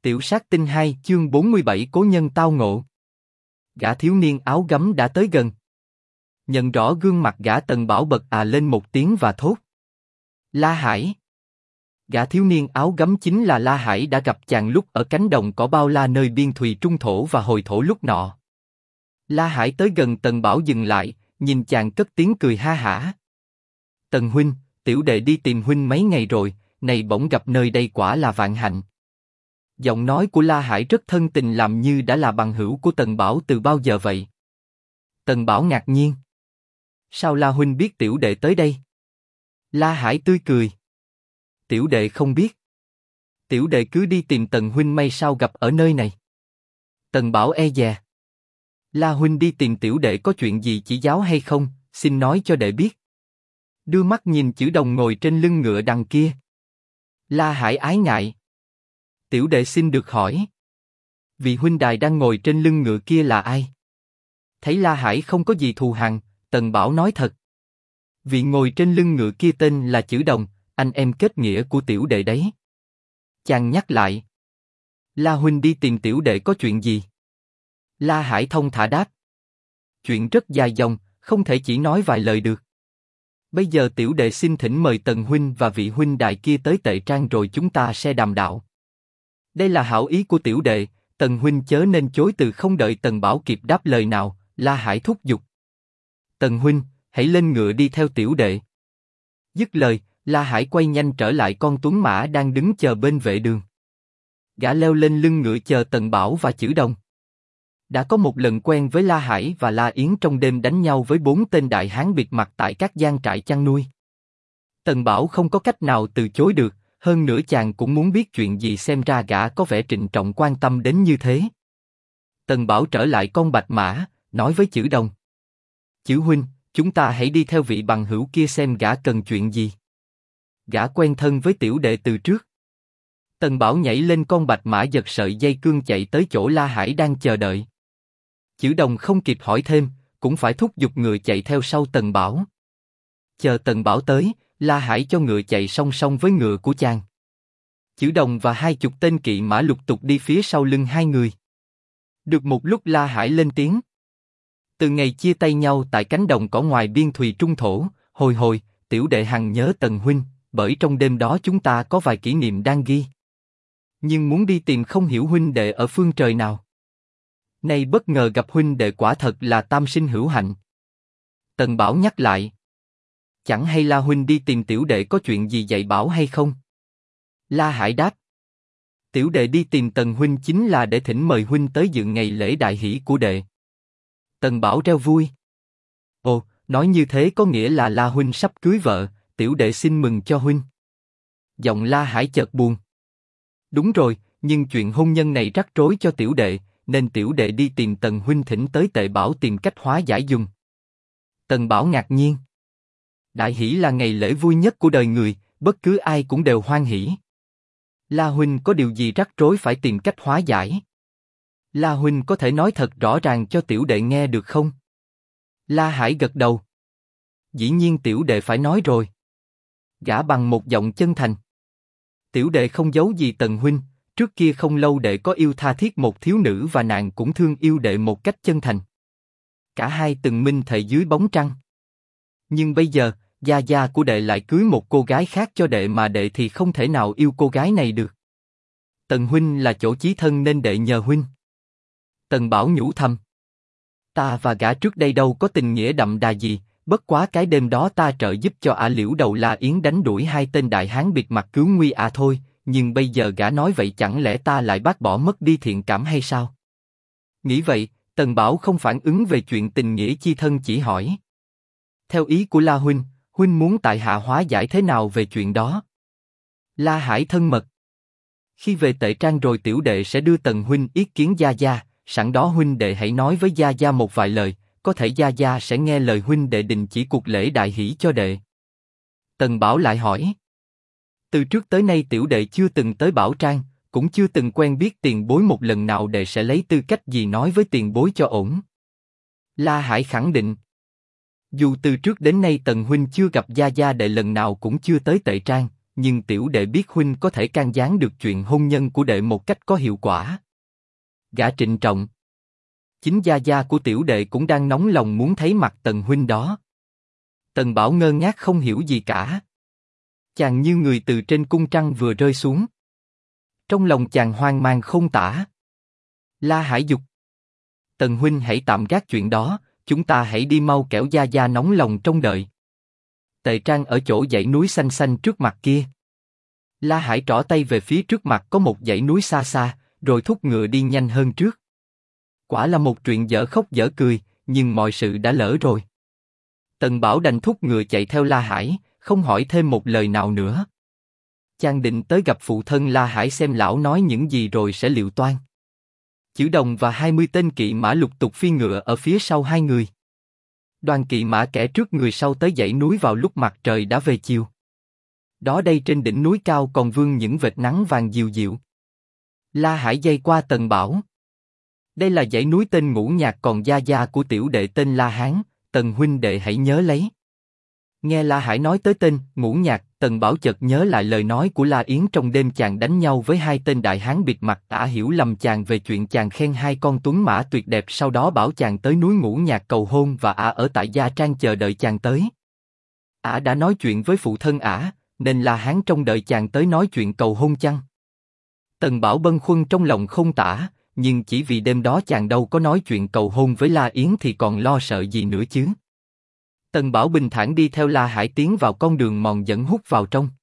Tiểu sát tinh 2 chương 47 cố nhân tao ngộ. Gã thiếu niên áo gấm đã tới gần. Nhận rõ gương mặt gã, Tần Bảo bật lên một tiếng và thốt: La Hải. Gã thiếu niên áo gấm chính là La Hải đã gặp chàng lúc ở cánh đồng cỏ bao la nơi biên thùy trung thổ và hồi thổ lúc nọ. La Hải tới gần Tần Bảo dừng lại, nhìn chàng cất tiếng cười ha hả. Tần huynh, tiểu đệ đi tìm huynh mấy ngày rồi, này bỗng gặp nơi đây quả là vạn hạnh. Giọng nói của La Hải rất thân tình, làm như đã là bằng hữu của Tần Bảo từ bao giờ vậy. Tần Bảo ngạc nhiên. Sao La huynh biết tiểu đệ tới đây? La Hải tươi cười. Tiểu đệ không biết. Tiểu đệ cứ đi tìm Tần huynh may sao gặp ở nơi này. Tần Bảo e dè. La huynh đi tìm tiểu đệ có chuyện gì chỉ giáo hay không, xin nói cho đệ biết. Đưa mắt nhìn Chữ Đồng ngồi trên lưng ngựa đằng kia. La Hải ái ngại. Tiểu đệ xin được hỏi. Vị huynh đài đang ngồi trên lưng ngựa kia là ai? Thấy La Hải không có gì thù hằn, Tần Bảo nói thật. Vị ngồi trên lưng ngựa kia tên là Chữ Đồng, anh em kết nghĩa của tiểu đệ đấy. Chàng nhắc lại. La huynh đi tìm tiểu đệ có chuyện gì? La Hải thông thả đáp. Chuyện rất dài dòng, không thể chỉ nói vài lời được. Bây giờ tiểu đệ xin thỉnh mời Tần huynh và vị huynh đài kia tới Tệ Trang rồi chúng ta sẽ đàm đạo. Đây là hảo ý của tiểu đệ, Tần huynh chớ nên chối từ. Không đợi Tần Bảo kịp đáp lời nào, La Hải thúc giục. Tần huynh, hãy lên ngựa đi theo tiểu đệ. Dứt lời, La Hải quay nhanh trở lại con tuấn mã đang đứng chờ bên vệ đường. Gã leo lên lưng ngựa chờ Tần Bảo và Chữ Đồng. Đã có một lần quen với La Hải và La Yến trong đêm đánh nhau với 4 tên đại hán bịt mặt tại các gian trại chăn nuôi. Tần Bảo không có cách nào từ chối được, hơn nữa chàng cũng muốn biết chuyện gì, xem ra gã có vẻ trịnh trọng quan tâm đến như thế. Tần Bảo trở lại con bạch mã, nói với Chữ Đồng. Chữ huynh, chúng ta hãy đi theo vị bằng hữu kia xem gã cần chuyện gì. Gã quen thân với tiểu đệ từ trước. Tần Bảo nhảy lên con bạch mã, giật sợi dây cương chạy tới chỗ La Hải đang chờ đợi. Chữ Đồng không kịp hỏi thêm, cũng phải thúc giục ngựa chạy theo sau Tần Bảo. Chờ Tần Bảo tới, La Hải cho ngựa chạy song song với ngựa của chàng. Chữ Đồng và 20 tên kỵ mã lục tục đi phía sau lưng hai người. Được một lúc La Hải lên tiếng. Từ ngày chia tay nhau tại cánh đồng cỏ ngoài biên thùy trung thổ, hồi tiểu đệ hằng nhớ Tần huynh, bởi trong đêm đó chúng ta có vài kỷ niệm đang ghi. Nhưng muốn đi tìm không hiểu huynh đệ ở phương trời nào. Nay bất ngờ gặp huynh đệ quả thật là tam sinh hữu hạnh. Tần Bảo nhắc lại. Chẳng hay La huynh đi tìm tiểu đệ có chuyện gì dạy bảo hay không? La Hải đáp. Tiểu đệ đi tìm Tần huynh chính là để thỉnh mời huynh tới dự ngày lễ đại hỷ của đệ. Tần Bảo reo vui. Ồ, nói như thế có nghĩa là La huynh sắp cưới vợ, tiểu đệ xin mừng cho huynh. Giọng La Hải chợt buồn. Đúng rồi, nhưng chuyện hôn nhân này rắc rối cho tiểu đệ, nên tiểu đệ đi tìm Tần huynh thỉnh tới Tệ Bảo tìm cách hóa giải dùng. Tần Bảo ngạc nhiên. Đại hỷ là ngày lễ vui nhất của đời người, bất cứ ai cũng đều hoan hỷ. La huynh có điều gì rắc rối phải tìm cách hóa giải? La huynh có thể nói thật rõ ràng cho tiểu đệ nghe được không? La Hải gật đầu. Dĩ nhiên tiểu đệ phải nói rồi. Gã bằng một giọng chân thành. Tiểu đệ không giấu gì Tần huynh, trước kia không lâu đệ có yêu tha thiết một thiếu nữ và nàng cũng thương yêu đệ một cách chân thành. Cả hai từng minh thệ dưới bóng trăng. Nhưng bây giờ, gia gia của đệ lại cưới một cô gái khác cho đệ mà đệ thì không thể nào yêu cô gái này được. Tần huynh là chỗ chí thân nên đệ nhờ huynh. Tần Bảo nhủ thầm. Ta và gã trước đây đâu có tình nghĩa đậm đà gì, bất quá cái đêm đó ta trợ giúp cho Liễu đầu La Yến đánh đuổi 2 tên đại hán bịt mặt cứu nguy thôi, nhưng bây giờ gã nói vậy chẳng lẽ ta lại bác bỏ mất đi thiện cảm hay sao? Nghĩ vậy, Tần Bảo không phản ứng về chuyện tình nghĩa chi thân, chỉ hỏi. Theo ý của La huynh, huynh muốn tại hạ hóa giải thế nào về chuyện đó? La Hải thân mật. Khi về Tệ Trang rồi tiểu đệ sẽ đưa Tần huynh yết kiến gia gia, sẵn đó huynh đệ hãy nói với gia gia một vài lời, có thể gia gia sẽ nghe lời huynh đệ đình chỉ cuộc lễ đại hỷ cho đệ. Tần Bảo lại hỏi. Từ trước tới nay tiểu đệ chưa từng tới Bảo Trang, cũng chưa từng quen biết tiền bối một lần nào, đệ sẽ lấy tư cách gì nói với tiền bối cho ổn? La Hải khẳng định. Dù từ trước đến nay Tần huynh chưa gặp gia gia đệ lần nào cũng chưa tới Tệ Trang, nhưng tiểu đệ biết huynh có thể can gián được chuyện hôn nhân của đệ một cách có hiệu quả. Gã trịnh trọng. Chính gia gia của tiểu đệ cũng đang nóng lòng muốn thấy mặt Tần huynh đó. Tần Bảo ngơ ngác không hiểu gì cả. Chàng như người từ trên cung trăng vừa rơi xuống. Trong lòng chàng hoang mang không tả. La Hải dục. Tần huynh hãy tạm gác chuyện đó, chúng ta hãy đi mau kẻo gia gia nóng lòng trông đợi. Tề Trang ở chỗ dãy núi xanh xanh trước mặt kia. La Hải trỏ tay về phía trước mặt có một dãy núi xa xa, rồi thúc ngựa đi nhanh hơn trước. Quả là một chuyện dở khóc dở cười, nhưng mọi sự đã lỡ rồi. Tần Bảo đành thúc ngựa chạy theo La Hải, không hỏi thêm một lời nào nữa. Chàng định tới gặp phụ thân La Hải xem lão nói những gì rồi sẽ liệu toan. Chữ Đồng và 20 tên kỵ mã lục tục phi ngựa ở phía sau hai người. Đoàn kỵ mã kẻ trước người sau tới dãy núi vào lúc mặt trời đã về chiều. Đó đây trên đỉnh núi cao còn vương những vệt nắng vàng dịu dịu. La Hải dây qua Tần Bảo. Đây là dãy núi tên Ngũ Nhạc, còn gia gia của tiểu đệ tên La Hán, Tần huynh đệ hãy nhớ lấy. Nghe La Hải nói tới tên Ngũ Nhạc, Tần Bảo chợt nhớ lại lời nói của La Yến trong đêm chàng đánh nhau với hai tên đại hán bịt mặt. Ả hiểu lầm chàng về chuyện chàng khen hai con tuấn mã tuyệt đẹp, sau đó bảo chàng tới núi Ngũ Nhạc cầu hôn và Ả ở tại gia trang chờ đợi chàng tới. Ả đã nói chuyện với phụ thân Ả, nên La Hán trông đợi chàng tới nói chuyện cầu hôn chăng? Tần Bảo bâng khuâng trong lòng không tả, nhưng chỉ vì đêm đó chàng đâu có nói chuyện cầu hôn với La Yến thì còn lo sợ gì nữa chứ? Tần Bảo bình thản đi theo La Hải tiến vào con đường mòn dẫn hút vào trong.